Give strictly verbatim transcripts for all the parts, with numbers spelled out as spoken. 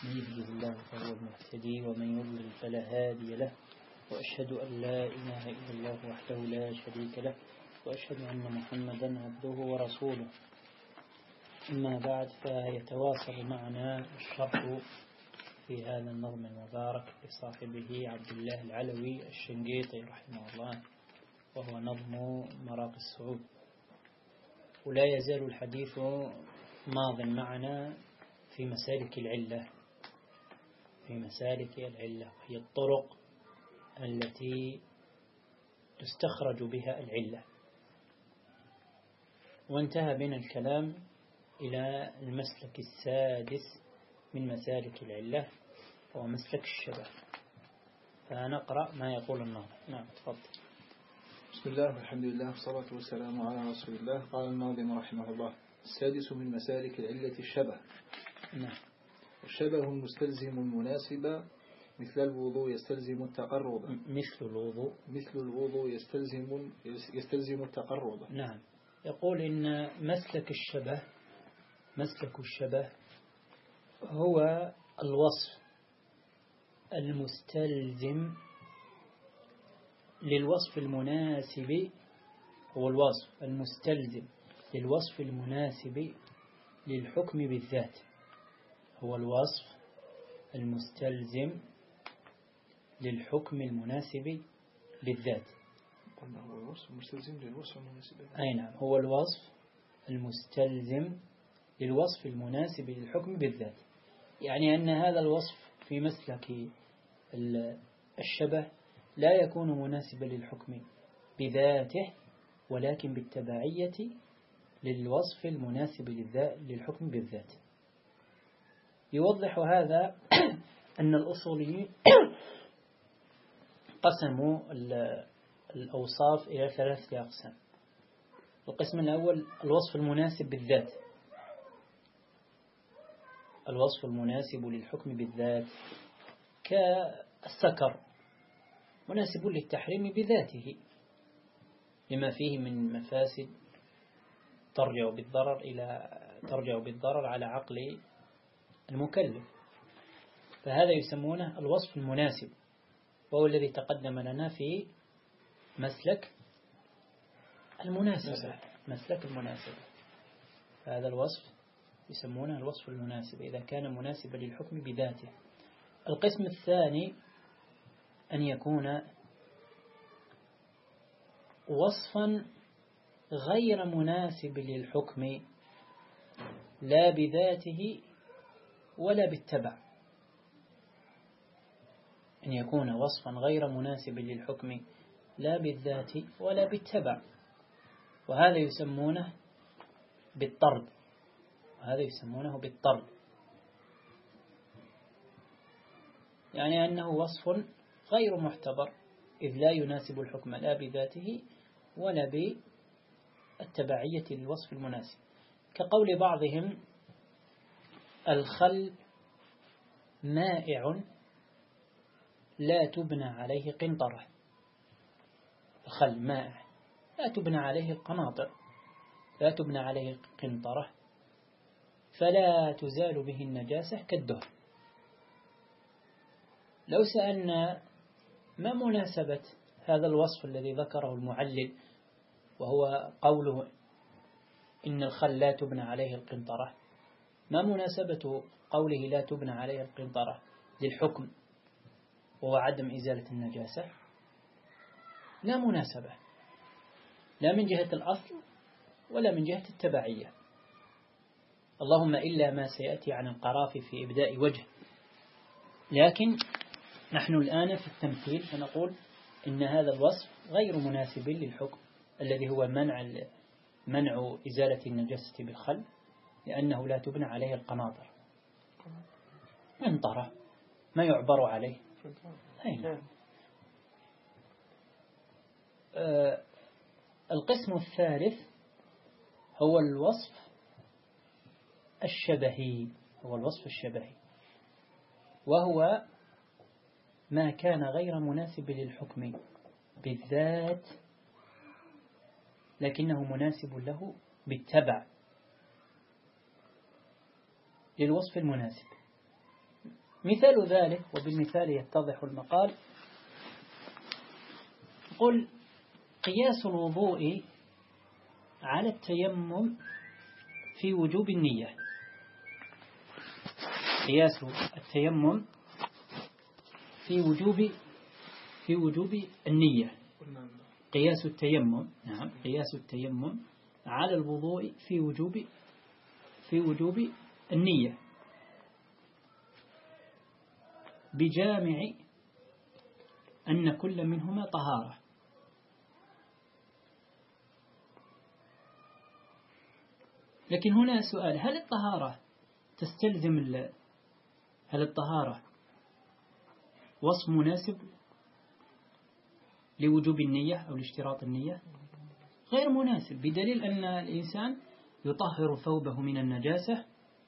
من يهده الله فهو المهتدي ومن يضلل فلا هادي له، وأشهد أن لا إله إلا الله وحده لا شريك له، وأشهد أن محمدا عبده ورسوله. أما بعد، فيتواصل معنا الشرح في هذا النظم المبارك لصاحبه عبد الله العلوي الشنقيطي رحمه الله، وهو نظم مراقي الصعود. ولا يزال الحديث ماض معنا في مسالك العلة في مسالك العلة هي الطرق التي تستخرج بها العلة. وانتهى بنا الكلام إلى المسلك السادس من مسالك العلة، وهو مسلك الشبه. فنقرأ ما يقول الناظم. نعم، تفضل. بسم الله والحمد لله والصلاة والسلام على رسول الله. قال الناظم رحمه الله: السادس من مسالك العلة الشبه. نعم. الشبه المستلزم المناسب، مثل الوضوء يستلزم التقرب. مثل الوضوء مثل الوضوء يستلزم يستلزم التقرب. نعم. يقول إن مسلك الشبه مسلك الشبه هو الوصف المستلزم للوصف المناسب هو الوصف المستلزم للوصف المناسب للحكم بالذات هو الوصف المستلزم للحكم المناسب بالذات. قلنا هو الوصف المستلزم للوصف المناسب. أي نعم، هو الوصف المستلزم للوصف المناسب للحكم بالذات. يعني أن هذا الوصف في مسلك الشبه لا يكون مناسبا للحكم بذاته، ولكن بالتبعية للوصف المناسب للحكم بالذات. يوضح هذا أن الأصوليين قسموا الأوصاف إلى ثلاثة أقسام. القسم الأول الوصف المناسب بالذات، الوصف المناسب للحكم بالذات كالسكر مناسب للتحريم بذاته لما فيه من مفاسد ترجع بالضرر إلى ترجع بالضرر على عقل المكلف، فهذا يسمونه الوصف المناسب، وهو الذي تقدم لنا في مسلك المناسبة مسلك المناسبة. هذا الوصف يسمونه الوصف المناسب إذا كان مناسبا للحكم بذاته. القسم الثاني أن يكون وصفا غير مناسب للحكم لا بذاته ولا بالتبع، أن يكون وصفا غير مناسب للحكم لا بالذات ولا بالتبع، وهذا يسمونه بالطرد وهذا يسمونه بالطرد يعني أنه وصف غير معتبر إذ لا يناسب الحكم لا بذاته ولا بالتبعية للوصف المناسب، كقول بعضهم الخل مائع لا تبنى عليه قنطرة. الخل مائع لا تبنى عليه القناطر لا تبنى عليه قنطرة فلا تزال به النجاسة كالدهن. لو سألنا ما مناسبة هذا الوصف الذي ذكره المعلل وهو قوله إن الخل لا تبنى عليه القنطرة، ما مناسبة قوله لا تبنى عليه القنطرة للحكم وهو عدم إزالة النجاسة؟ لا مناسبة، لا من جهة الأصل ولا من جهة التبعية، اللهم إلا ما سيأتي عن القرافي في إبداء وجه. لكن نحن الآن في التمثيل فنقول إن هذا الوصف غير مناسب للحكم الذي هو منع منع إزالة النجاسة بالخل، لأنه لا تبنى عليه القناطر. قنطرة ما يعبر عليه. أين؟ آه القسم الثالث هو الوصف الشبهي هو الوصف الشبهي وهو ما كان غير مناسب للحكم بالذات لكنه مناسب له بالتبع للوصف المناسب. مثال ذلك، وبالمثال يتضح المقال، قل قياس الوضوء على التيمم في وجوب النية. قياس التيمم في وجوب في وجوب النية. قياس التيمم نعم قياس التيمم على الوضوء في وجوب في وجوب النية بجامع أن كل منهما طهارة. لكن هنا سؤال: هل الطهارة تستلزم هل الطهارة وصف مناسب لوجوب النية أو لاشتراط النية؟ غير مناسب، بدليل أن الإنسان يطهر ثوبه من النجاسة.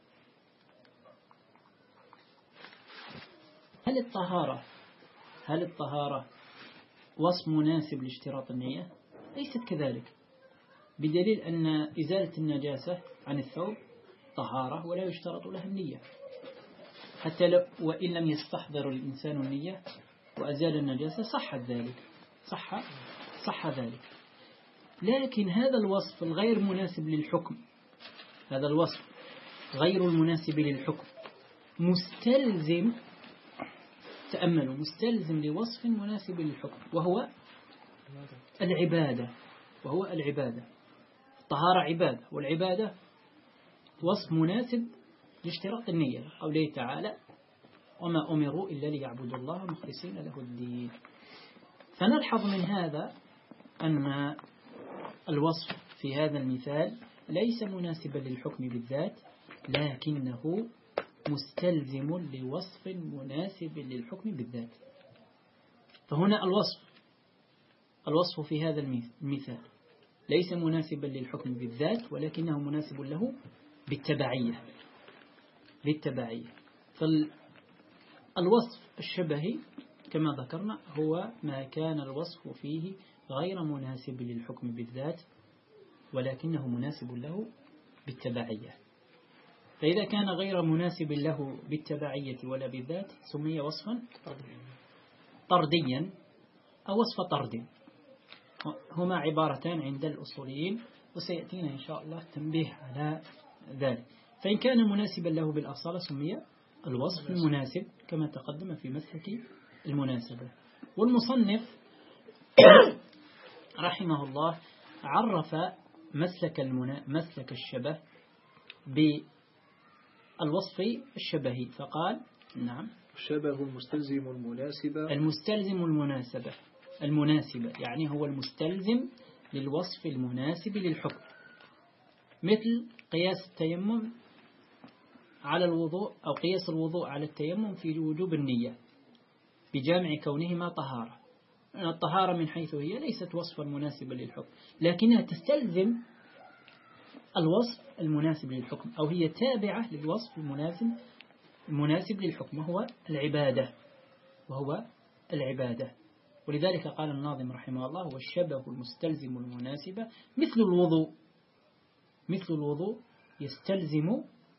هل الطهارة هل الطهارة وصف مناسب لاشتراط النية؟ ليست كذلك، بدليل أن إزالة النجاسة عن الثوب طهارة ولا يشترط لها النية، حتى لو وإن لم يستحضر الإنسان النية وأزال النجاسة صح ذلك صح صح ذلك. لكن هذا الوصف الغير مناسب للحكم هذا الوصف غير المناسب للحكم مستلزم تأملوا مستلزم لوصف مناسب للحكم، وهو العبادة وهو العبادة الطهارة عبادة، والعبادة وصف مناسب لاشتراط النية، قوله تعالى: وما أمروا إلا ليعبدوا الله مخلصين له الدين. فنلحظ من هذا أن الوصف في هذا المثال ليس مناسبا للحكم بالذات، لكنه مستلزم لوصف مناسب للحكم بالذات. فهنا الوصف الوصف في هذا المثال ليس مناسبا للحكم بالذات، ولكنه مناسب له بالتبعية بالتبعية فالوصف الشبهي كما ذكرنا هو ما كان الوصف فيه غير مناسب للحكم بالذات، ولكنه مناسب له بالتبعية. فإذا كان غير مناسب له بالتبعية ولا بالذات سمي وصفا طرديا أو وصف طرد. هما عبارتان عند الأصوليين، وسيأتينا إن شاء الله تنبيه على ذلك. فإن كان مناسبا له بالأصالة سمي الوصف المناسب كما تقدم في مسلك المناسبة. والمصنف رحمه الله عرف مسلك المنا... مسلك الشبه بالوصف الشبهي فقال: نعم الشبه المستلزم المناسبة المستلزم المناسبة المناسبة يعني هو المستلزم للوصف المناسب للحكم، مثل قياس التيمم على الوضوء أو قياس الوضوء على التيمم في وجوب النية بجامع كونهما طهارة. الطهارة من حيث هي ليست وصفا مناسبا للحكم، لكنها تستلزم الوصف المناسب للحكم، أو هي تابعة للوصف المناسب المناسب للحكم وهو العبادة وهو العبادة ولذلك قال الناظم رحمه الله: والشبه المستلزم المناسبة مثل الوضوء مثل الوضوء يستلزم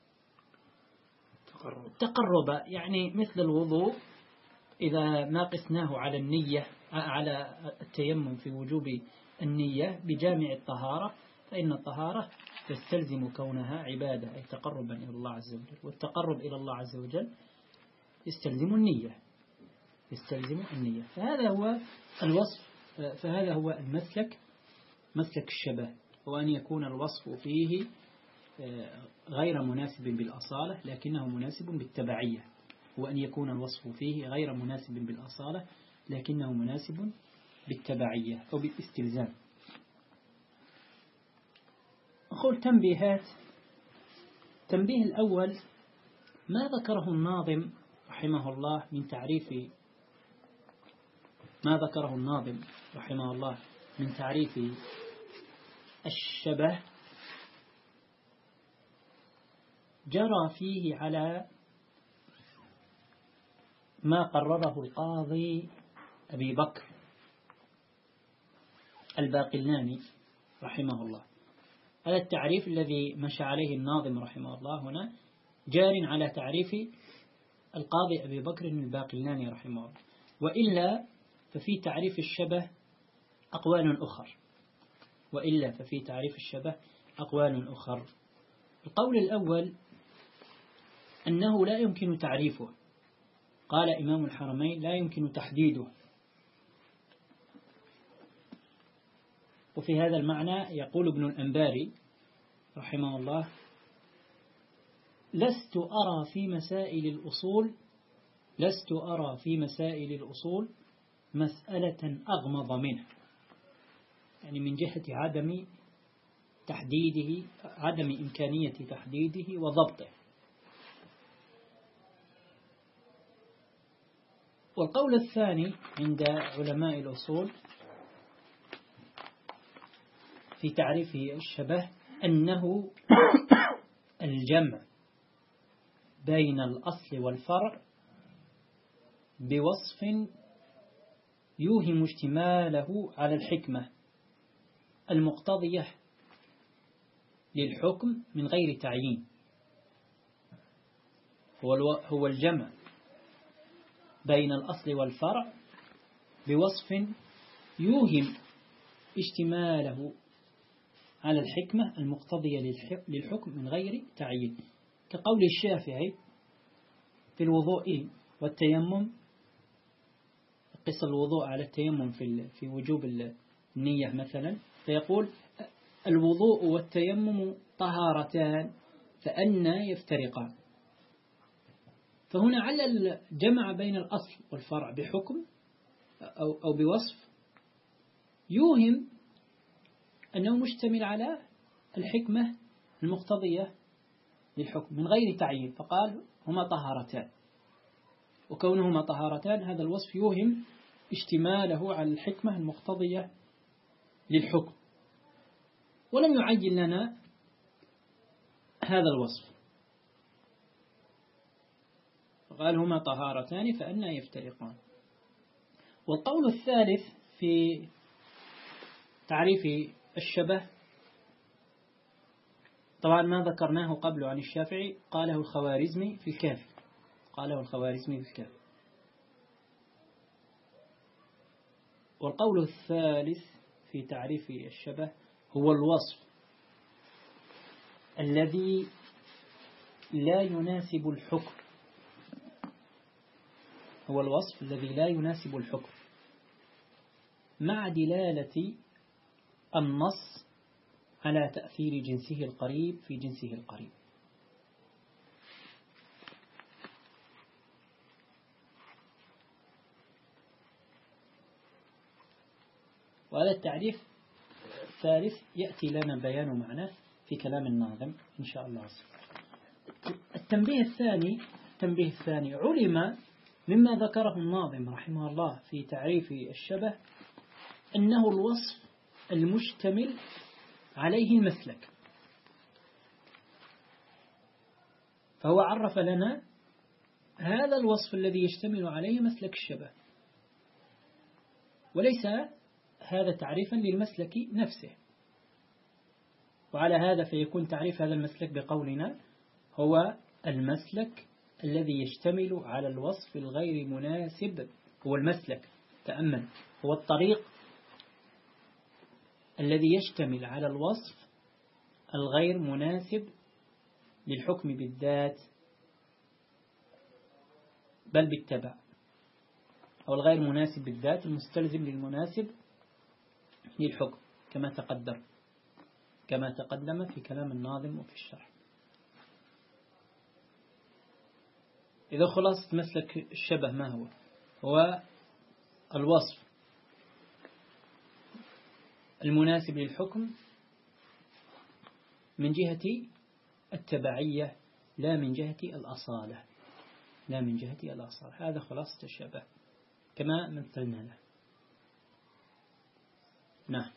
تقرب، يعني مثل الوضوء إذا ما قسناه على النية على التيمم في وجوب النية بجامع الطهارة، فإن الطهارة تستلزم كونها عبادة أي تقربا إلى الله عز وجل، والتقرب إلى الله عز وجل يستلزم النية يستلزم النية فهذا هو الوصف فهذا هو المسلك مسلك الشبه، وأن يكون الوصف فيه غير مناسب بالأصالة لكنه مناسب بالتبعية، وأن يكون الوصف فيه غير مناسب بالأصالة لكنه مناسب بالتبعية أو بالاستلزام. أقول تنبيهات. تنبيه الأول: ما ذكره الناظم رحمه الله من تعريف ما ذكره الناظم رحمه الله من تعريف الشبه جرى فيه على ما قرره القاضي أبي بكر الباقلاني رحمه الله. هذا التعريف الذي مشى عليه الناظم رحمه الله هنا جار على تعريف القاضي أبي بكر الباقلاني رحمه الله. وإلا ففي تعريف الشبه أقوال أخر وإلا ففي تعريف الشبه أقوال أخر القول الأول أنه لا يمكن تعريفه. قال إمام الحرمين لا يمكن تحديده. وفي هذا المعنى يقول ابن الأنباري رحمه الله: لست أرى في مسائل الأصول لست أرى في مسائل الأصول مسألة أغمض منه، يعني من جهة عدم تحديده عدم إمكانية تحديده وضبطه. والقول الثاني عند علماء الأصول في تعريف الشبه أنه الجمع بين الأصل والفرع بوصف يوهم اشتماله على الحكمة المقتضية للحكم من غير تعيين. هو الجمع بين الأصل والفرع بوصف يوهم اشتماله على الحكمة المقتضية للحكم من غير تعيين، كقول الشافعي في الوضوء والتيمم، قص الوضوء على التيمم في في وجوب النية مثلا، فيقول الوضوء والتيمم طهارتان فأنا يفترقان. فهنا على الجمع بين الأصل والفرع بحكم أو أو بوصف يوهم أنه مشتمل على الحكمة المقتضية للحكم من غير تعيين، فقال هما طهارتان، وكونهما طهارتان هذا الوصف يوهم اشتماله على الحكمة المقتضية للحكم، ولم يعين لنا هذا الوصف، قال هما طهارتان فأنا يفترقان. والقول الثالث في تعريف الشبه طبعا ما ذكرناه قبل عن الشافعي، قاله الخوارزمي في الكافي قاله الخوارزمي في الكافي. والقول الثالث في تعريف الشبه هو الوصف الذي لا يناسب الحكم هو الوصف الذي لا يناسب الحكم مع دلالة النص على تأثير جنسه القريب في جنسه القريب. وهذا التعريف الثالث يأتي لنا بيان معناه في كلام الناظم إن شاء الله. التنبيه الثاني التنبيه الثاني علم مما ذكره الناظم رحمه الله في تعريف الشبه أنه الوصف المشتمل عليه المسلك، فهو عرف لنا هذا الوصف الذي يشتمل عليه مسلك الشبه، وليس هذا تعريفا للمسلك نفسه. وعلى هذا فيكون تعريف هذا المسلك بقولنا هو المسلك الذي يشتمل على الوصف الغير مناسب. هو المسلك تأمل هو الطريق الذي يشتمل على الوصف الغير مناسب للحكم بالذات بل بالتبع، أو الغير مناسب بالذات المستلزم للمناسب للحكم كما تقدم كما تقدم في كلام الناظم وفي الشرح. إذا خلاصة مسلك الشبه ما هو؟ هو الوصف المناسب للحكم من جهة التبعية لا من جهة الأصالة لا من جهة الأصالة هذا خلاصة الشبه كما مثلنا له. نعم.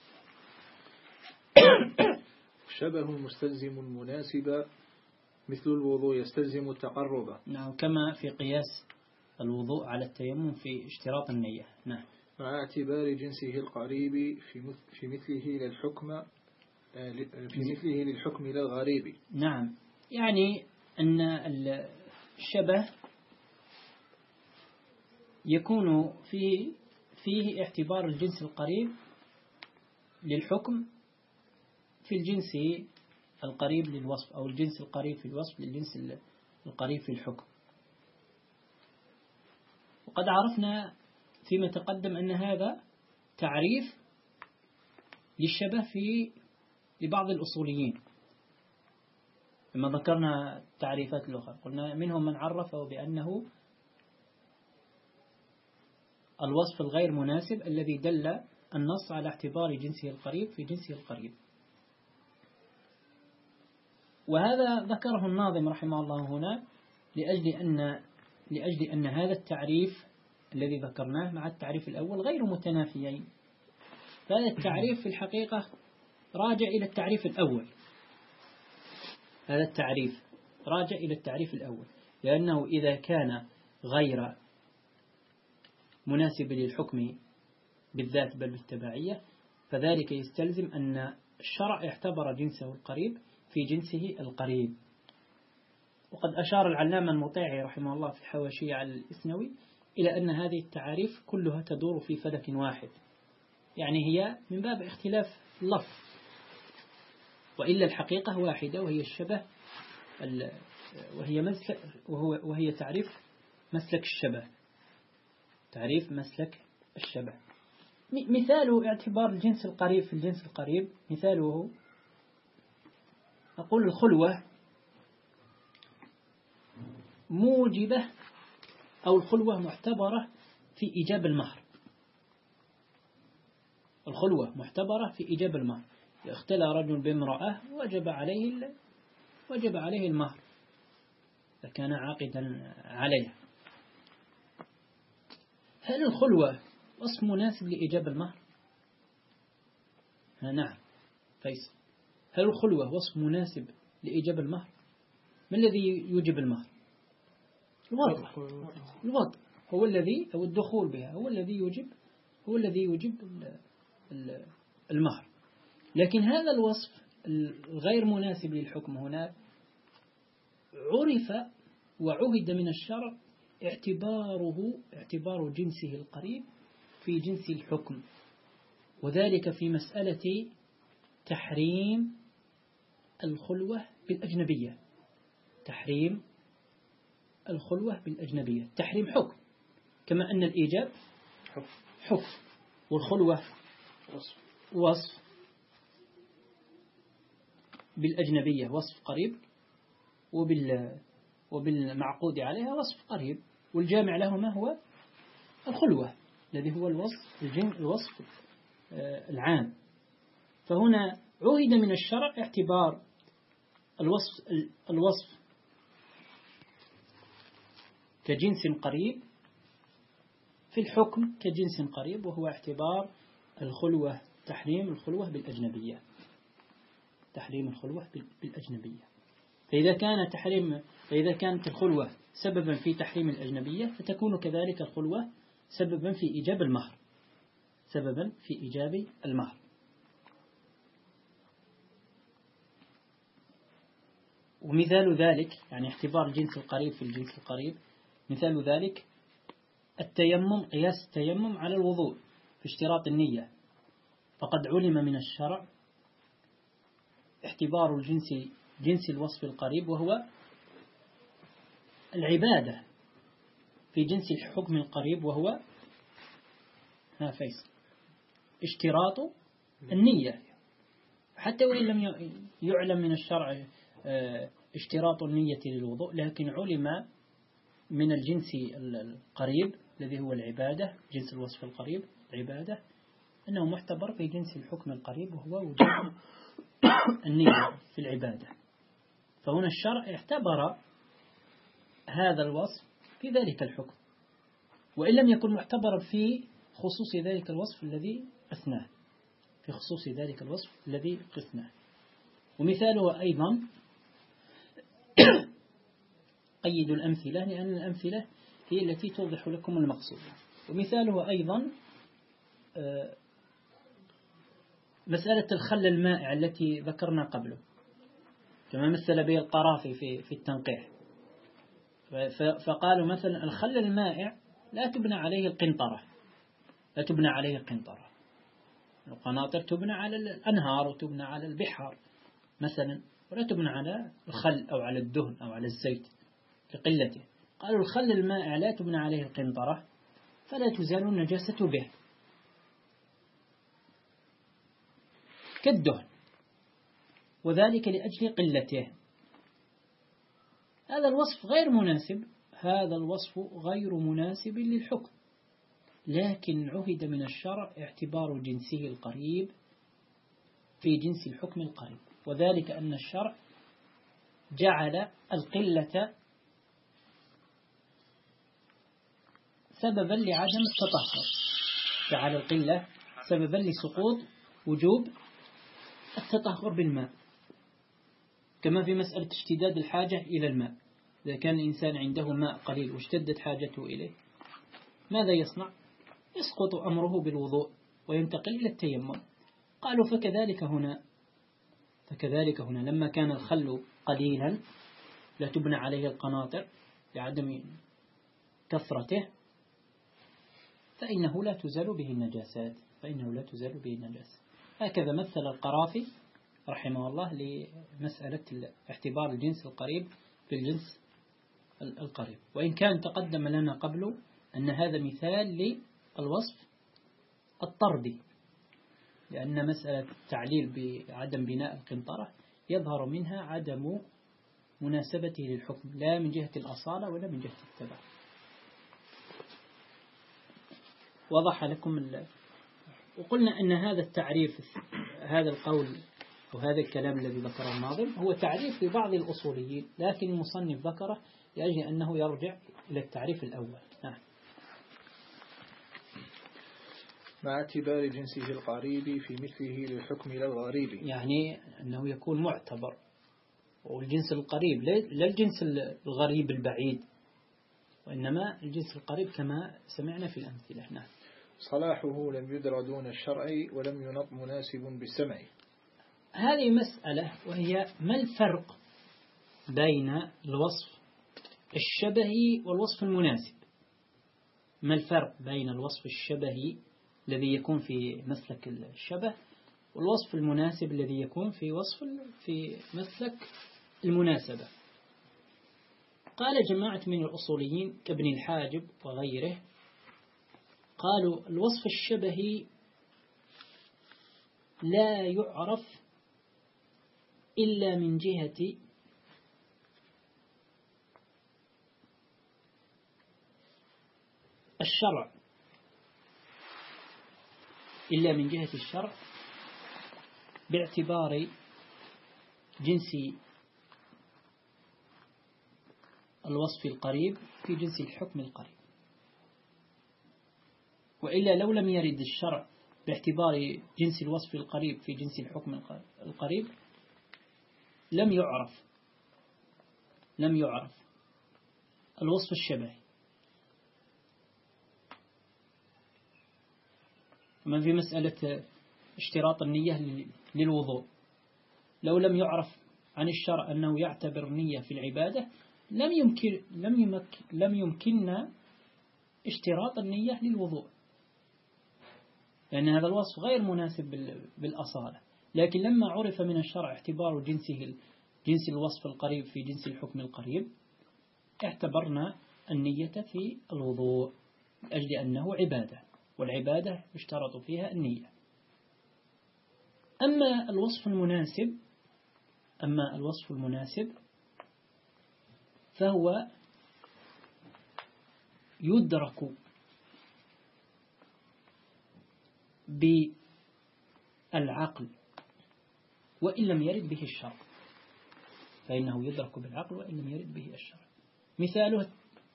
شبه مستلزم مناسب مثل الوضوء يستلزم التقرب. نعم، كما في قياس الوضوء على التيمم في اشتراط النية. نعم. مع اعتبار جنسه القريب في مثله للحكم في مثله للحكم للغريب. نعم، يعني أن الشبه يكون فيه فيه اعتبار الجنس القريب للحكم في الجنس القريب للوصف، أو الجنس القريب في الوصف للجنس القريب في الحكم. وقد عرفنا فيما تقدم أن هذا تعريف للشبه في لبعض الأصوليين، لما ذكرنا تعريفات الأخرى قلنا منهم من عرفه بأنه الوصف الغير مناسب الذي دل النص على اعتبار جنسه القريب في جنسه القريب. وهذا ذكره الناظم رحمه الله هنا لأجل أن لأجل أن هذا التعريف الذي ذكرناه مع التعريف الأول غير متنافيين. فهذا التعريف في الحقيقة راجع إلى التعريف الأول، هذا التعريف راجع إلى التعريف الأول، لأنه إذا كان غير مناسب للحكم بالذات بل بالتبعية، فذلك يستلزم أن الشرع اعتبر جنسه القريب في جنسه القريب. وقد أشار العلامة المطيعي رحمه الله في حواشية على الإسنوي إلى أن هذه التعاريف كلها تدور في فلك واحد، يعني هي من باب اختلاف اللفظ، وإلا الحقيقة واحدة، وهي الشبه، وهي مسلك وهو وهي تعريف مسلك الشبه، تعريف مسلك الشبه. مثال اعتبار الجنس القريب في الجنس القريب، مثاله أقول الخلوة موجبة أو الخلوة معتبرة في إيجاب المهر. الخلوة معتبرة في إيجاب المهر، اختلى رجل بامرأة وجب عليه وجب عليه المهر فكان عاقدا عليها. هل الخلوة وصف مناسب لإيجاب المهر؟ نعم فيصل، هل الخلوة وصف مناسب لإيجاب المهر؟ ما الذي يوجب المهر؟ الوضع، الوضع هو الذي أو الدخول بها هو الذي يوجب هو الذي يوجب المهر. لكن هذا الوصف الغير مناسب للحكم هنا عرف وعهد من الشرع اعتباره اعتبار جنسه القريب في جنس الحكم، وذلك في مسألة تحريم الخلوة بالأجنبية. تحريم الخلوة بالأجنبية تحريم حكم، كما أن الإيجاب حكم والخلوة وصف بالأجنبية وصف قريب، وبال وبالمعقود عليها وصف قريب، والجامع لهما هو الخلوة الذي هو الوصف الجن الوصف العام. فهنا عهد من الشرع اعتبار الوصف الوصف كجنس قريب في الحكم كجنس قريب، وهو اعتبار الخلوة تحريم الخلوة بالأجنبية، تحريم الخلوة بالأجنبية. فإذا كان تحريم فإذا كانت الخلوة سببا في تحريم الأجنبية، فتكون كذلك الخلوة سببا في إيجاب المهر، سببا في إيجاب المهر. ومثال ذلك يعني اعتبار الجنس القريب في الجنس القريب، مثال ذلك التيمم، قياس التيمم على الوضوء في اشتراط النية. فقد علم من الشرع اعتبار الجنس جنس الوصف القريب وهو العبادة في جنس الحكم القريب، وهو ها فيصل اشتراط النية، حتى وإن لم يعلم من الشرع اشتراط النية للوضوء، لكن علم من الجنس القريب الذي هو العبادة، جنس الوصف القريب العبادة، أنه معتبر في جنس الحكم القريب وهو وجود النية في العبادة. فهنا الشرع اعتبر هذا الوصف في ذلك الحكم، وإن لم يكن معتبرا في خصوص ذلك الوصف الذي قسناه في خصوص ذلك الوصف الذي قسناه. ومثاله أيضا قيد الأمثلة، لأن الأمثلة هي التي توضح لكم المقصود. ومثاله أيضا مسألة الخل المائع التي ذكرنا قبله، كما مثل به القرافي في في التنقيح. فقالوا مثلا الخل المائع لا تبنى عليه القنطرة، لا تبنى عليه القنطرة. القناطر تبنى على الأنهار وتبنى على البحار مثلا، ولا تبنى على الخل أو على الدهن أو على الزيت لقلته. قالوا الخل المائع لا تبنى عليه القنطرة فلا تزال النجاسة به كالدهن، وذلك لأجل قلته. هذا الوصف غير مناسب، هذا الوصف غير مناسب للحكم، لكن عهد من الشرع اعتبار جنسه القريب في جنس الحكم القريب، وذلك أن الشرع جعل القلة سببا لعدم التطهر، جعل القلة سببا لسقوط وجوب التطهر بالماء، كما في مسألة اشتداد الحاجة إلى الماء. إذا كان الإنسان عنده ماء قليل واشتدت حاجته إليه ماذا يصنع؟ يسقط أمره بالوضوء وينتقل إلى التيمم. قالوا فكذلك هنا، فكذلك هنا لما كان الخل قليلا لا تبنى عليه القناطر لعدم كثرته فإنه لا تزال به النجاسات، فإنه لا تزال به النجاسة. هكذا مثل القرافي رحمه الله لمسألة اعتبار الجنس القريب في الجنس القريب، وإن كان تقدم لنا قبل أن هذا مثال للوصف الطردي، لأن مسألة التعليل بعدم بناء القنطرة يظهر منها عدم مناسبته للحكم، لا من جهة الأصالة ولا من جهة التبع. وضح لكم ال... وقلنا أن هذا التعريف، هذا القول وهذا الكلام الذي ذكره الناظم هو تعريف لبعض الأصوليين، لكن المصنف ذكره لأجل أنه يرجع إلى التعريف الأول. نعم. مع اعتبار جنسه القريب في مثله للحكم للغريب، يعني أنه يكون معتبر، والجنس القريب لا الجنس الغريب البعيد، وإنما الجنس القريب كما سمعنا في الأمثلة. نعم. صلاحه لم يدر دون الشرع ولم ينط مناسب بالسمع. هذه مسألة، وهي ما الفرق بين الوصف الشبهي والوصف المناسب؟ ما الفرق بين الوصف الشبهي الذي يكون في مسلك الشبه والوصف المناسب الذي يكون في وصف في مسلك المناسبة؟ قال جماعة من الأصوليين كابن الحاجب وغيره، قالوا الوصف الشبهي لا يعرف إلا من جهة الشرع، إلا من جهة الشرع باعتبار جنس الوصف القريب في جنس الحكم القريب، وإلا لو لم يرد الشرع باعتبار جنس الوصف القريب في جنس الحكم القريب لم يعرف لم يعرف الوصف الشبهي. ومن في مسألة اشتراط النية للوضوء، لو لم يعرف عن الشرع أنه يعتبر النية في العبادة لم يمكن لم يمكن لم يمكننا اشتراط النية للوضوء، لأن هذا الوصف غير مناسب بالأصالة. لكن لما عرف من الشرع اعتبار جنسه جنس الوصف القريب في جنس الحكم القريب اعتبرنا النية في الوضوء لأجل أنه عبادة، والعبادة يشترط فيها النية. أما الوصف المناسب أما الوصف المناسب فهو يدرك بالعقل وإن لم يرد به الشرع، فإنه يدرك بالعقل وإن لم يرد به الشرع. مثاله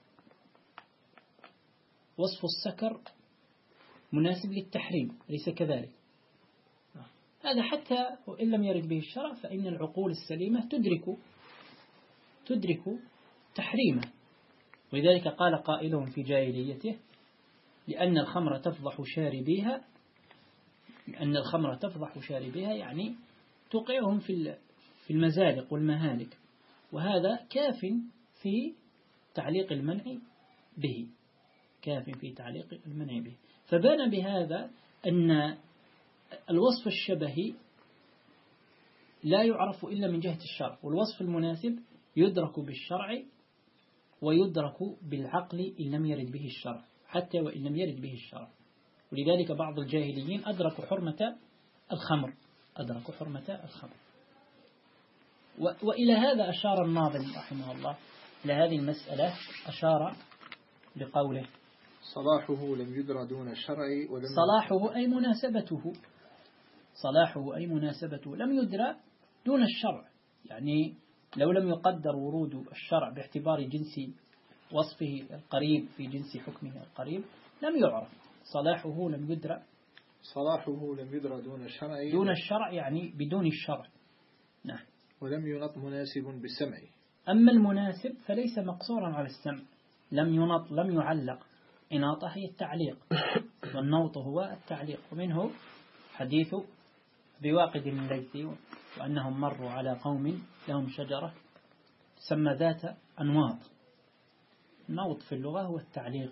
وصف السكر مناسب للتحريم، أليس كذلك؟ هذا حتى وإن لم يرد به الشرع فإن العقول السليمة تدرك تدرك تحريمه، ولذلك قال قائلهم في جاهليته لأن الخمر تفضح شاربيها، لأن الخمر تفضح شاربيها يعني توقعهم في في المزالق والمهالك، وهذا كاف في تعليق المنع به. كاف في تعليق المنع به. فبان بهذا أن الوصف الشبهي لا يعرف إلا من جهة الشرع، والوصف المناسب يدرك بالشرع ويدرك بالعقل إن لم يرد به الشرع، حتى وإن لم يرد به الشرع. ولذلك بعض الجاهليين أدركوا حرمة الخمر أدركوا حرمة الخمر. وإلى هذا أشار الناظم رحمه الله، إلى هذه المسألة أشار بقوله صلاحه لم يدرى دون الشرع ولم صلاحه أي مناسبته صلاحه أي مناسبته لم يدرى دون الشرع، يعني لو لم يقدر ورود الشرع باعتبار جنس وصفه القريب في جنس حكمه القريب لم يعرف. صلاحه لم يدرى صلاحه لم يدرى دون الشرع دون الشرع يعني بدون الشرع. نعم. ولم ينط مناسب بالسمع. أما المناسب فليس مقصورا على السمع، لم ينط لم يعلق. إناطة هي التعليق والنوط هو التعليق. ومنه حديث بواقد الليثي وأنهم مروا على قوم لهم شجرة تسمى ذات أنواط. النوط في اللغة هو التعليق،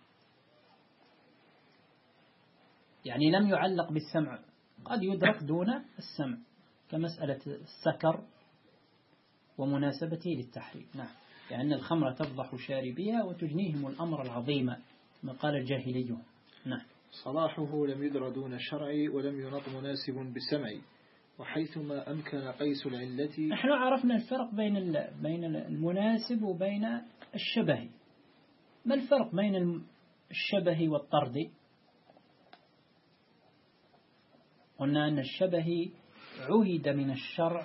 يعني لم يعلق بالسمع، قد يدرك دون السمع، كمسألة السكر ومناسبته للتحريم. نعم، لأن الخمر تفضح شاربيها وتجنيهم الأمر العظيم ما قال الجاهلي. نعم. صلاحه لم يدرى دون الشرع ولم ينط مناسب بالسمع، وحيثما أمكن قيس العلة. نحن عرفنا الفرق بين بين المناسب وبين الشبه. ما الفرق بين الشبه والطرد؟ قلنا أن الشبه عهد من الشرع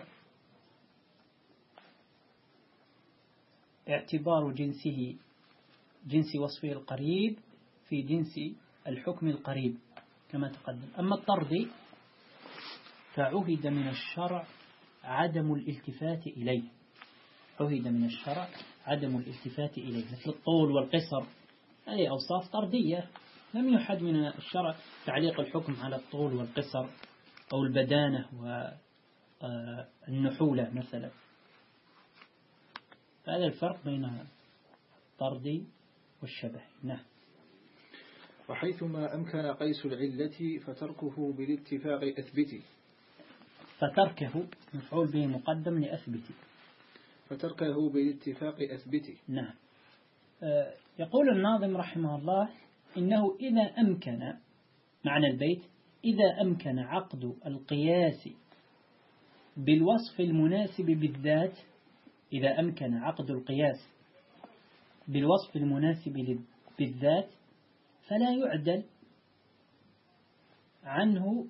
اعتبار جنسه جنس وصفه القريب في جنس الحكم القريب كما تقدم. أما الطرد فعهد من الشرع عدم الالتفات إليه عهد من الشرع عدم الالتفات إليه مثل الطول والقصر، هذه أوصاف طردية لم يحد من الشرع تعليق الحكم على الطول والقصر أو البدانة والنحولة مثلا. هذا الفرق بين الطرد والشبه. نعم. وحيثما أمكن قيس العلة فتركه بالاتفاق أثبتي. فتركه مفعول به مقدم لأثبتي. فتركه بالاتفاق أثبتي. نعم. يقول الناظم رحمه الله إنه إذا أمكن، معنى البيت إذا أمكن عقد القياس بالوصف المناسب بالذات، إذا أمكن عقد القياس بالوصف المناسب بالذات فلا يعدل عنه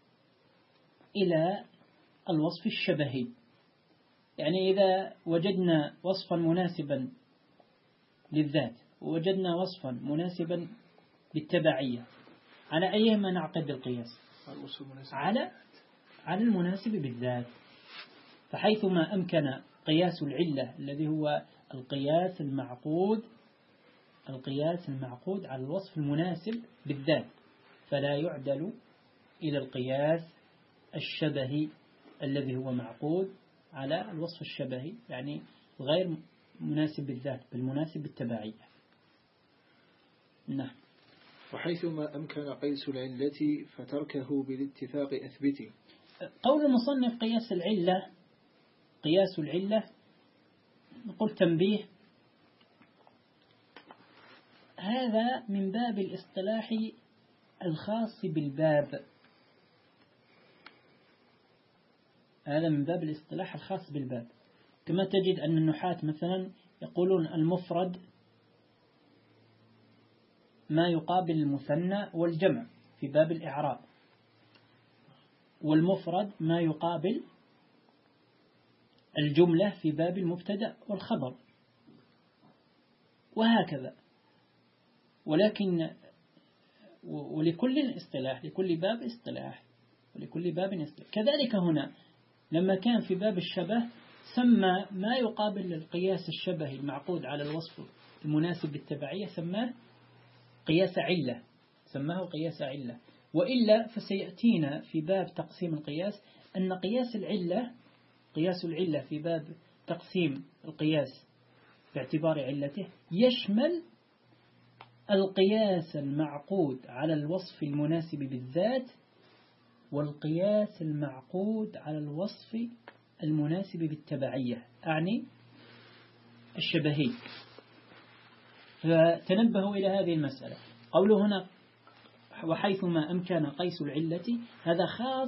إلى الوصف الشبهي. يعني إذا وجدنا وصفا مناسبا للذات ووجدنا وصفا مناسبا للتبعية، على أيهما نعقد القياس؟ على على المناسب بالذات. فحيثما أمكن قياس العلة الذي هو القياس المعقود القياس المعقود على الوصف المناسب بالذات فلا يعدل إلى القياس الشبهي الذي هو معقود على الوصف الشبهي، يعني غير مناسب بالذات بالمناسب بالتبعية. نعم. وحيثما أمكن قيس العلة فتركه بالاتفاق أثبتي. قول المصنف قياس العلة قياس العلة نقول تنبيه، هذا من باب الاصطلاح الخاص بالباب هذا من باب الاصطلاح الخاص بالباب كما تجد أن النحاة مثلا يقولون المفرد ما يقابل المثنى والجمع في باب الإعراب، والمفرد ما يقابل الجملة في باب المبتدأ والخبر، وهكذا. ولكن ولكل اصطلاح لكل باب اصطلاح ولكل باب اصطلاح. كذلك هنا لما كان في باب الشبه سمى ما يقابل القياس الشبهي المعقود على الوصف المناسب بالتبعية سماه قياس علة سماه قياس علة. وإلا فسيأتينا في باب تقسيم القياس أن قياس العلة قياس العلة في باب تقسيم القياس باعتبار علته يشمل القياس المعقود على الوصف المناسب بالذات والقياس المعقود على الوصف المناسب بالتبعية، أعني الشبهي. فتنبهوا إلى هذه المسألة. قوله هنا وحيثما أمكن قيس العلة، هذا خاص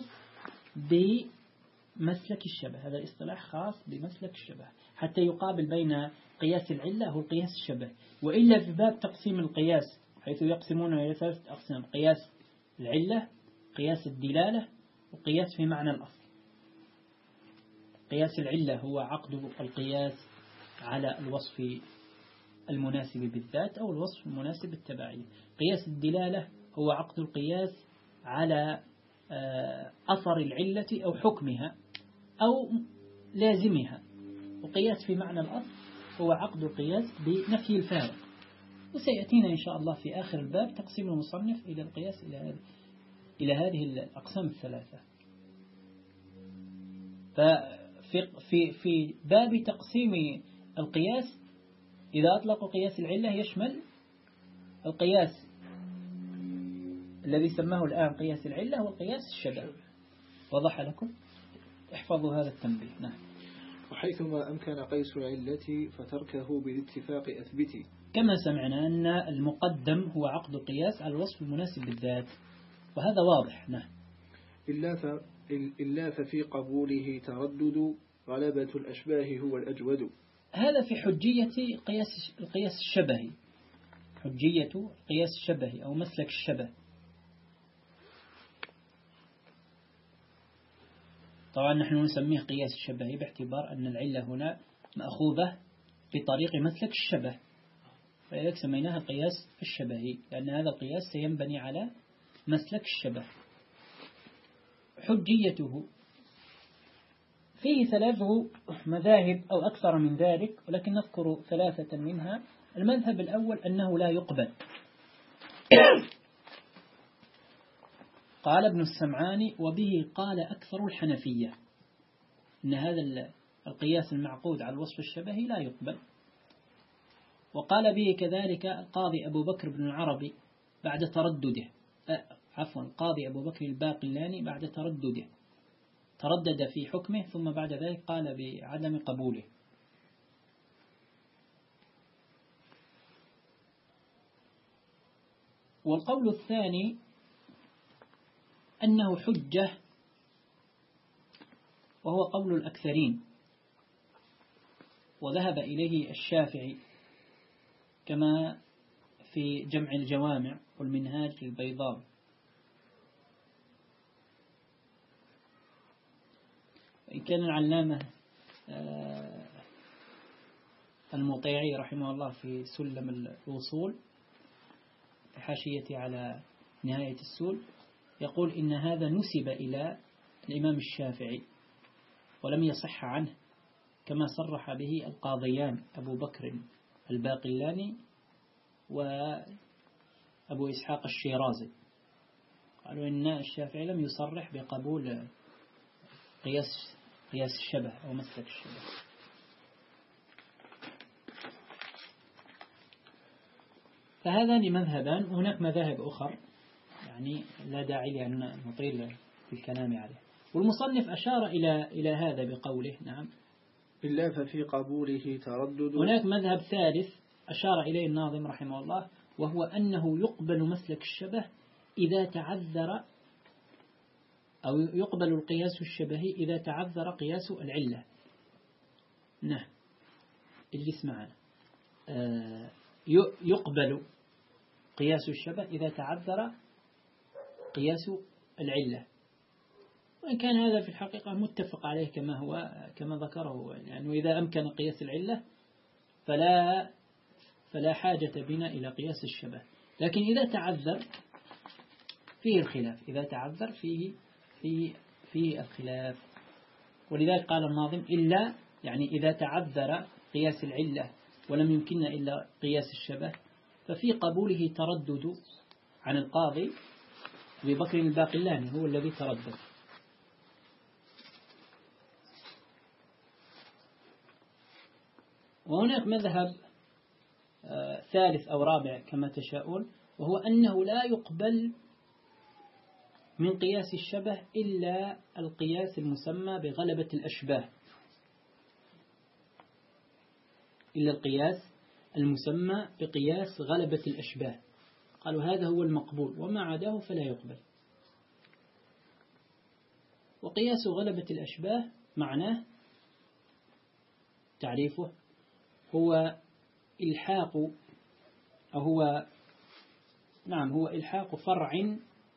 بمسلك الشبه، هذا الاصطلاح خاص بمسلك الشبه، حتى يقابل بين قياس العلة وقياس الشبه. وإلا في باب تقسيم القياس حيث يقسمون إلى ثلاثة أقسام: قياس العلة، قياس الدلالة، وقياس في معنى الأصل. قياس العلة هو عقد القياس على الوصف المناسب بالذات أو الوصف المناسب بالتبعية. قياس الدلالة هو عقد القياس على أثر العلة أو حكمها أو لازمها. وقياس في معنى الأصل هو عقد القياس بنفي الفارق. وسيأتينا إن شاء الله في آخر الباب تقسيم المصنف إلى القياس إلى هذه إلى هذه الأقسام الثلاثة. ففي في في باب تقسيم القياس إذا أطلقوا قياس العلة يشمل القياس الذي سماه الآن قياس العلة والقياس الشبه. وضح لكم؟ احفظوا هذا التنبيه. نعم. وحيثما أمكن قيس العلة فتركه بالاتفاق أثبتي. كما سمعنا أن المقدم هو عقد القياس على الوصف المناسب بالذات، وهذا واضح. نعم. إلا, ف... إلا ففي قبوله تردد غلبة الأشباه هو الأجود. هذا في حجية قياس القياس الشبهي، حجية قياس الشبهي أو مسلك الشبه. طبعا نحن نسميه قياس الشبهي باعتبار أن العلة هنا مأخوذة بطريق مسلك الشبه، فلذلك سميناها قياس الشبهي، لأن هذا القياس سينبني على مسلك الشبه. حجيته فيه ثلاثة مذاهب أو أكثر من ذلك، ولكن نذكر ثلاثة منها. المذهب الأول أنه لا يقبل. قال ابن السمعاني وبه قال أكثر الحنفية أن هذا القياس المعقود على الوصف الشبهي لا يقبل. وقال به كذلك القاضي أبو بكر بن العربي بعد تردده، عفوا القاضي أبو بكر الباقلاني بعد تردده، تردد في حكمه ثم بعد ذلك قال بعدم قبوله. والقول الثاني أنه حجة، وهو قول الأكثرين، وذهب إليه الشافعي كما في جمع الجوامع والمنهاج للبيضاوي. إن كان العلامة المطيعي رحمه الله في سلم الوصول في حاشية على نهاية السول يقول إن هذا نسب إلى الإمام الشافعي ولم يصح عنه، كما صرح به القاضيان أبو بكر الباقلاني وأبو إسحاق الشيرازي، قالوا إن الشافعي لم يصرح بقبول قياس قياس الشبه أو مسلك الشبه. فهذان مذهبان، وهناك مذاهب أخر يعني لا داعي لأن نطيل في الكلام عليه. والمصنف أشار إلى إلى هذا بقوله نعم إلا ففي قبوله تردد. هناك مذهب ثالث أشار إليه الناظم رحمه الله، وهو أنه يقبل مسلك الشبه إذا تعذر، أو يقبل القياس الشبهي إذا تعذر قياس العلة. نعم اجلس معنا. آه يقبل قياس الشبه إذا تعذر قياس العلة، وإن كان هذا في الحقيقة متفق عليه كما هو كما ذكره، لأنه يعني إذا أمكن قياس العلة فلا فلا حاجة بنا إلى قياس الشبه. لكن إذا تعذر فيه الخلاف، إذا تعذر فيه فيه فيه الخلاف. ولذلك قال الناظم إلا يعني إذا تعذر قياس العلة ولم يمكننا إلا قياس الشبه، ففي قبوله تردد عن القاضي أبي بكر الباقلاني، هو الذي تردد. وهناك مذهب ثالث أو رابع كما تشاءون، وهو أنه لا يقبل من قياس الشبه إلا القياس المسمى بغلبة الأشباه، إلا القياس المسمى بقياس غلبة الأشباه، قالوا هذا هو المقبول وما عداه فلا يقبل. وقياس غلبة الأشباه معناه تعريفه هو إلحاق أو هو نعم هو إلحاق فرع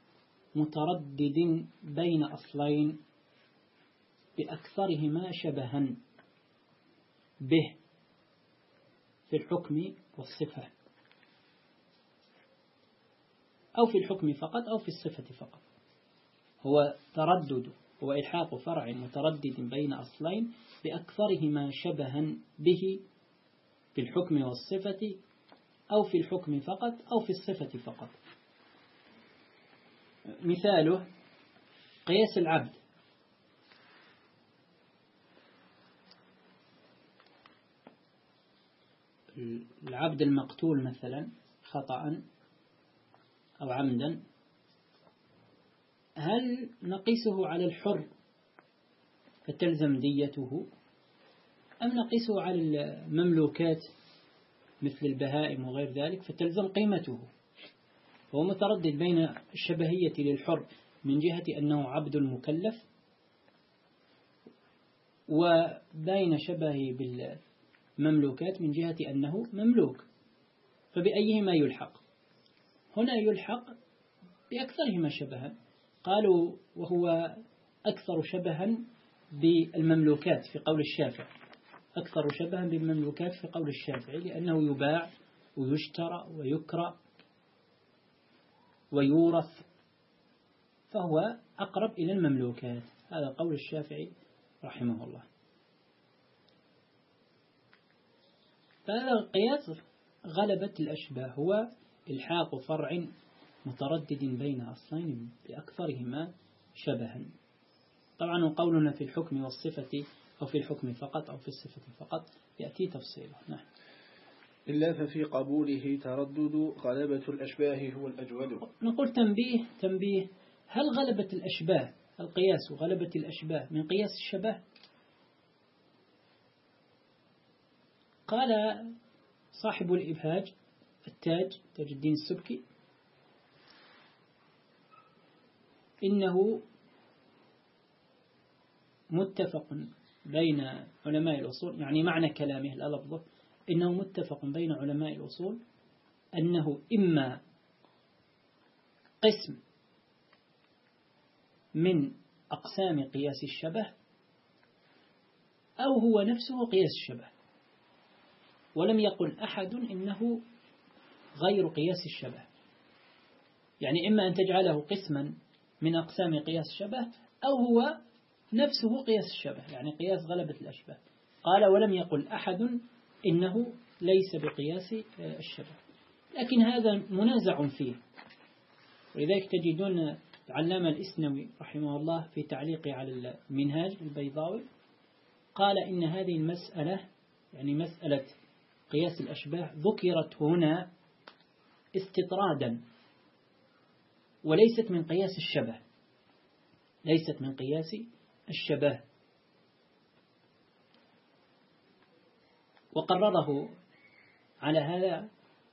متردد بين أصلين بأكثرهما شبها به في الحكم والصفة، أو في الحكم فقط أو في الصفة فقط. هو تردد هو إلحاق فرع متردد بين أصلين بأكثرهما شبها به في الحكم والصفة، أو في الحكم فقط أو في الصفة فقط. مثاله قياس العبد، العبد المقتول مثلا خطأ أو عمدا، هل نقيسه على الحر فتلزم ديته، أم نقيسه على المملوكات مثل البهائم وغير ذلك فتلزم قيمته؟ هو متردد بين الشبهية للحر من جهة أنه عبد مكلف، وبين شبهه بالمملوكات من جهة أنه مملوك، فبأيهما يلحق؟ هنا يلحق بأكثرهما شبها، قالوا وهو أكثر شبها بالمملوكات في قول الشافعي، أكثر شبها بالمملوكات في قول الشافعي، لأنه يباع ويشترى ويكرى ويورث، فهو أقرب إلى المملوكات. هذا قول الشافعي رحمه الله. فهذا قياس غلبة الأشباه هو إلحاق فرع متردد بين أصلين بأكثرهما شبها. طبعا وقولنا في الحكم والصفة أو في الحكم فقط أو في الصفة فقط يأتي تفصيله. نعم. إلا ففي قبوله تردد غلبة الأشباه هو الأجود. نقول تنبيه تنبيه هل غلبة الأشباه القياس غلبة الأشباه من قياس الشبه؟ قال صاحب الإبهاج التاج تاج الدين السبكي إنه متفق بين علماء الأصول، يعني معنى كلامه لا لفظه، إنه متفق بين علماء الأصول أنه إما قسم من أقسام قياس الشبه أو هو نفسه قياس الشبه، ولم يقل أحد إنه غير قياس الشبه. يعني إما أن تجعله قسما من أقسام قياس الشبه أو هو نفسه قياس الشبه، يعني قياس غلبة الأشباه. قال ولم يقل أحد إنه ليس بقياس الشبه، لكن هذا منازع فيه. ولذلك تجدون العلامة الإسنوي رحمه الله في تعليقه على المنهاج البيضاوي قال إن هذه المسألة يعني مسألة قياس الأشباه ذكرت هنا استطرادا وليست من قياس الشبه، ليست من قياس الشبه. وقرره على هذا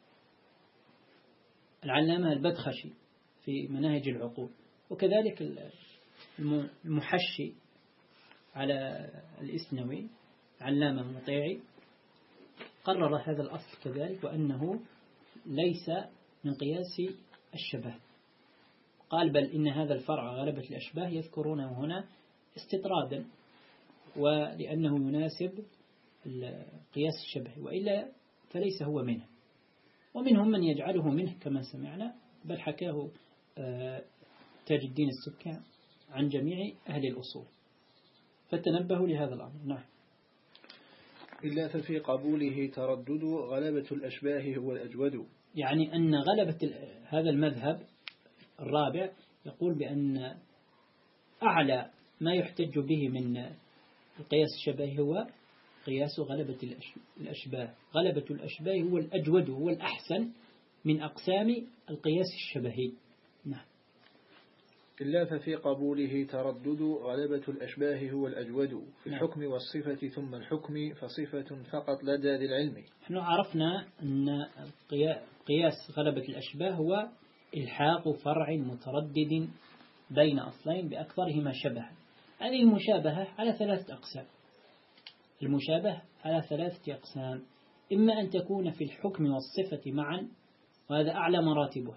العلامة البدخشي في مناهج العقول، وكذلك المحشي على الإسنوي علامة المطيعي قرر هذا الأصل كذلك، وأنه ليس من قياس الشبه. قال بل إن هذا الفرع غلبة الأشباه يذكرونه هنا استطرادا ولأنه يناسب قياس الشبه، وإلا فليس هو منه. ومنهم من يجعله منه كما سمعنا، بل حكاه تاج الدين السبكي عن جميع أهل الأصول، فتنبهوا لهذا الأمر. نعم. إلا ففي قبوله تردد غلبة الأشباه هو الأجود، يعني أن غلبة هذا المذهب الرابع يقول بأن أعلى ما يحتج به من القياس الشبهي هو قياس غلبة الأشباه. غلبة الأشباه هو الأجود، هو الأحسن من أقسام القياس الشبهي. نعم. إلا ففي قبوله تردد غلبة الأشباه هو الأجود في الحكم والصفة ثم الحكم فصفة فقط لدى ذي العلم. نحن عرفنا أن قياس غلبة الأشباه هو إلحاق فرع متردد بين أصلين بأكثرهما شبها. هذه المشابهة على ثلاثة أقسام. المشابهة على ثلاثة أقسام: إما أن تكون في الحكم والصفة معا، وهذا أعلى مراتبه،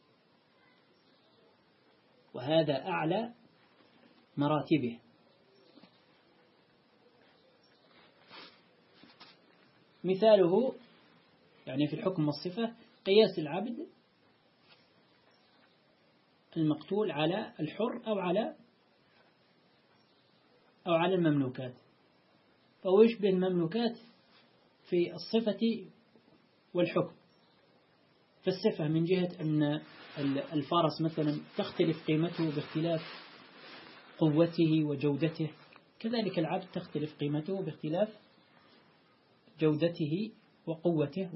وهذا أعلى مراتبه. مثاله يعني في الحكم والصفة قياس العبد المقتول على الحر أو على أو على المملوكات، فهو يشبه المملوكات في الصفة والحكم. فالصفة من جهة أن الفارس مثلا تختلف قيمته باختلاف قوته وجودته، كذلك العبد تختلف قيمته باختلاف جودته وقوته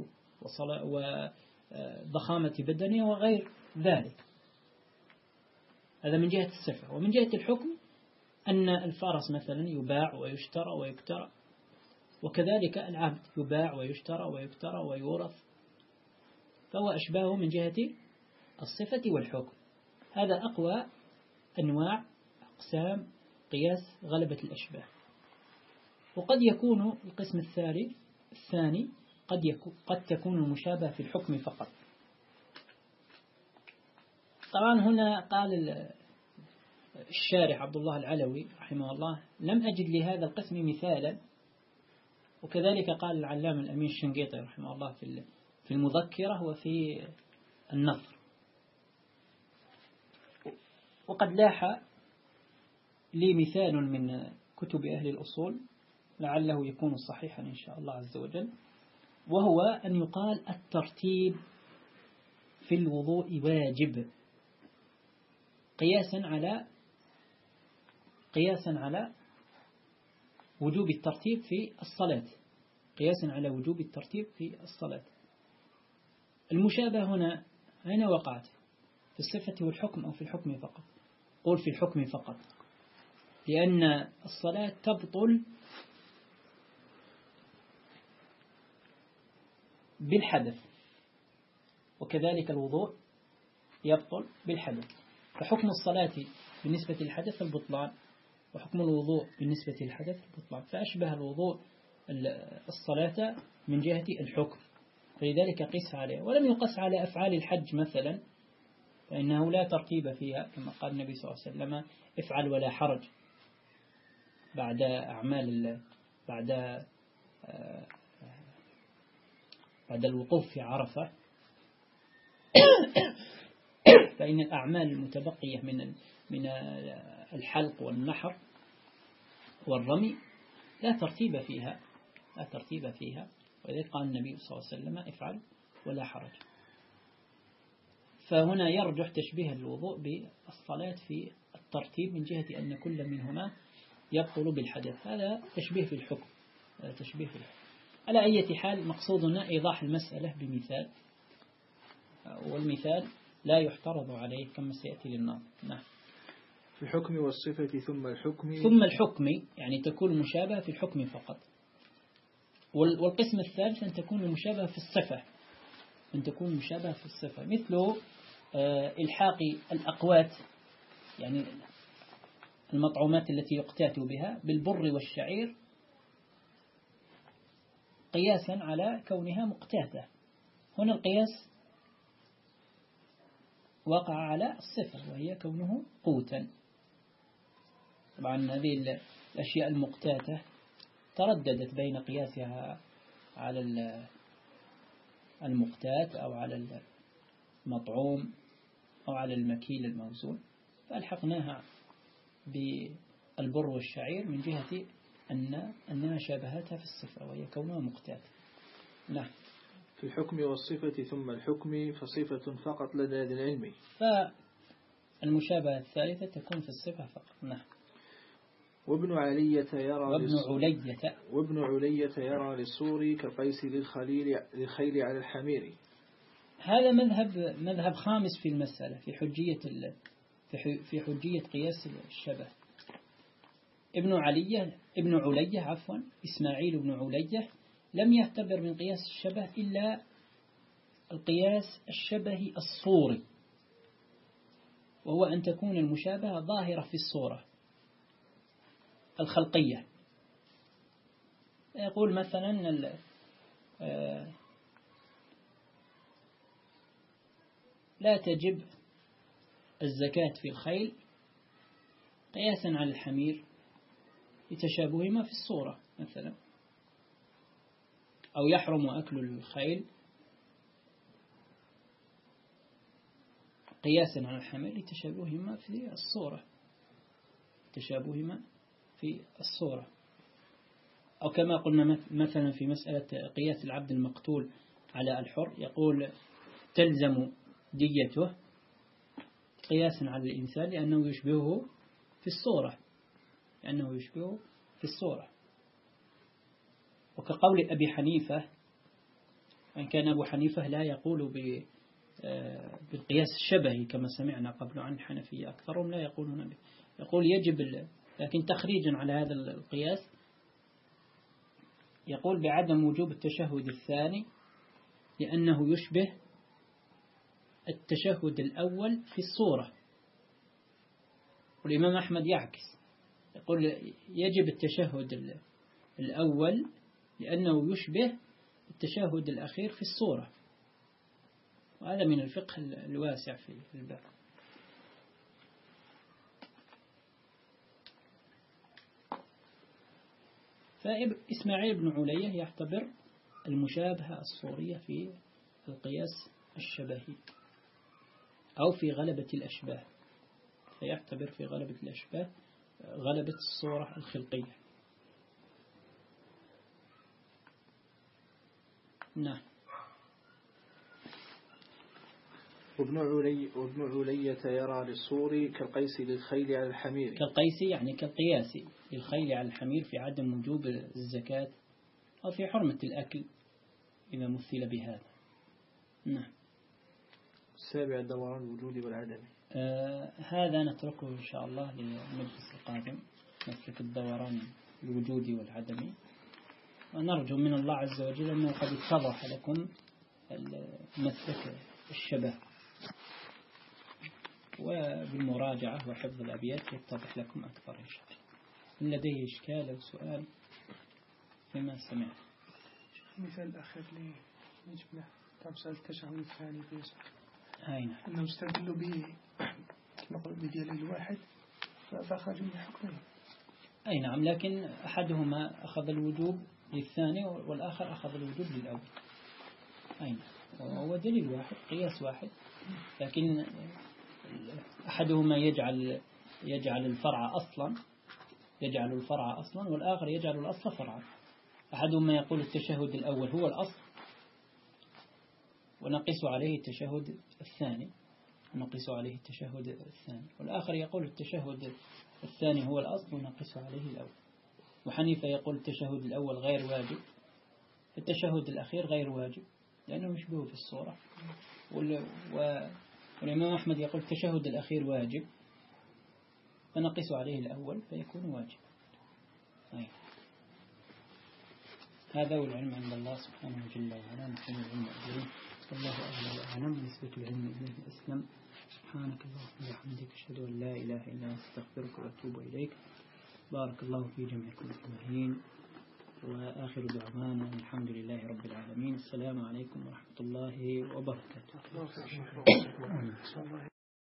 وضخامة بدنه وغير ذلك. هذا من جهة الصفة. ومن جهة الحكم أن الفارس مثلا يباع ويشترى ويكترى، وكذلك العبد يباع ويشترى ويكترى ويورث، فهو أشباه من جهة الصفة والحكم. هذا أقوى أنواع أقسام قياس غلبة الأشباه. وقد يكون القسم الثالث الثاني قد يكون قد تكون المشابهة في الحكم فقط. طبعا هنا قال الشارح عبد الله العلوي رحمه الله: لم أجد لهذا القسم مثالا. وكذلك قال العلامة الأمين الشنقيطي رحمه الله في في المذكرة وفي النصر. وقد لاح لي مثال من كتب أهل الأصول لعله يكون صحيحا إن شاء الله عز وجل، وهو أن يقال الترتيب في الوضوء واجب قياسا على قياسا على وجوب الترتيب في الصلاة قياسا على وجوب الترتيب في الصلاة. المشابهة هنا أين وقعت؟ في الصفة والحكم أو في الحكم فقط؟ قول في الحكم فقط، لأن الصلاة تبطل بالحدث، وكذلك الوضوء يبطل بالحدث. فحكم الصلاة بالنسبة للحدث البطلان، وحكم الوضوء بالنسبة للحدث البطلان، فأشبه الوضوء الصلاة من جهة الحكم، فلذلك قيس عليه. ولم يقس على أفعال الحج مثلا، فإنه لا ترتيب فيها، كما قال النبي صلى الله عليه وسلم: افعل ولا حرج، بعد أعمال بعد بعد الوقوف في عرفة، فإن الأعمال المتبقية من من الحلق والنحر والرمي لا ترتيب فيها لا ترتيب فيها وإذا قال النبي صلى الله عليه وسلم: افعل ولا حرج. فهنا يرجح تشبيه الوضوء بالصلاة في الترتيب من جهة أن كل منهما يبطل بالحدث. هذا تشبيه في الحكم هذا تشبيه في الحكم. على أي حال مقصودنا إيضاح المسألة بمثال، والمثال لا يحترض عليه كما سيأتي للناظر. نعم. في الحكم والصفة ثم الحكم ثم الحكم يعني تكون مشابهة في الحكم فقط. والقسم الثالث أن تكون مشابهة في الصفة أن تكون مشابهة في الصفة مثل إلحاق الأقوات، يعني المطعومات التي يقتات بها، بالبر والشعير قياسا على كونها مقتاتة. هنا القياس وقع على الصفة وهي كونه قوتا. طبعا هذه الأشياء المقتاتة ترددت بين قياسها على المقتات أو على المطعوم أو على المكيل الموزون، فألحقناها بالبر والشعير من جهة أن أنها شابهتها في الصفة وهي كونها مقتات. نعم. في الحكم والصفة ثم الحكم فصفة فقط لدى ذي العلم. فالمشابهة الثالثة تكون في الصفة فقط. نعم. وابن علية يرى وابن علية وابن علية يرى للصور كقيس للخليل للخيل على الحمير. هذا مذهب مذهب خامس في المسألة في حجية في حجية قياس الشبه. ابن علية ابن علية عفوا إسماعيل بن علية لم يعتبر من قياس الشبه إلا القياس الشبهي الصوري، وهو أن تكون المشابهة ظاهرة في الصورة الخلقية. يقول مثلا لا تجب الزكاة في الخيل قياسا على الحمير لتشابههما في الصورة مثلا، أو يحرم أكل الخيل قياسا على الحمير لتشابههما في الصورة تشابههما في الصورة. أو كما قلنا مثلا في مسألة قياس العبد المقتول على الحر، يقول تلزم ديته قياسا على الإنسان لأنه يشبهه في الصورة لأنه يشبهه في الصورة. وكقول أبي حنيفة، وإن كان أبو حنيفة لا يقول بالقياس الشبهي كما سمعنا قبل عن الحنفية، أكثرهم لا يقولون به، يقول يجب، لكن تخريجا على هذا القياس يقول بعدم وجوب التشهد الثاني لأنه يشبه التشهد الأول في الصورة. والإمام أحمد يعكس، يقول يجب التشهد الأول لأنه يشبه التشهد الأخير في الصورة. وهذا من الفقه الواسع في الباب. فإسماعيل بن علية يعتبر المشابهة الصورية في القياس الشبهي أو في غلبة الأشباه، فيعتبر في غلبة الأشباه غلبة الصورة الخلقية. نعم. وابن علي وابن علية يرى للصور كالقيس للخيل على الحمير. كالقيس يعني كالقياس للخيل على الحمير في عدم وجوب الزكاة أو في حرمة الأكل إذا مثل بهذا. نعم. السابع دوران الوجود والعدم. آه هذا نتركه إن شاء الله للمجلس القادم، مسلك الدوران الوجودي والعدمي. ونرجو من الله عز وجل أنه قد اتضح لكم مسلك الشبه، وبالمراجعة وحفظ الأبيات يتضح لكم أكثر إن شاء الله. إن لديه إشكال أو سؤال فيما سمعت. مثال الأخير لي نجيب له تمثال التشهد الثاني في يسر أين أنه استدلوا به نقول بدليل الواحد فأخرجوا من حكمه. أي نعم، لكن أحدهما أخذ الوجوب للثاني والآخر أخذ الوجوب للأول. أي نعم، وهو دليل واحد قياس واحد، لكن أحدهما يجعل يجعل الفرع أصلا يجعل الفرع أصلا والآخر يجعل الأصل فرعا. أحدهما يقول التشهد الأول هو الأصل ونقص عليه التشهد الثاني ونقص عليه التشهد الثاني، والآخر يقول التشهد الثاني هو الأصل ونقص عليه الأول. وحنيفة يقول التشهد الأول غير واجب، التشهد الأخير غير واجب لأنه يشبهه في الصورة. والإمام أحمد يقول التشهد الأخير واجب فنقص عليه الأول فيكون واجب. أي. هذا هو العلم عند الله سبحانه جل وعلا، نحن العلم أجرين. والله أعلم وأعلم. نسبة العلم إليه الإسلام. سبحانك اللهم وبحمدك أشهد أن لا إله إلا أنت أستغفرك وأتوب إليك. بارك الله في جميعكم أجمعين، وآخر دعوانا الحمد لله رب العالمين. السلام عليكم ورحمة الله وبركاته.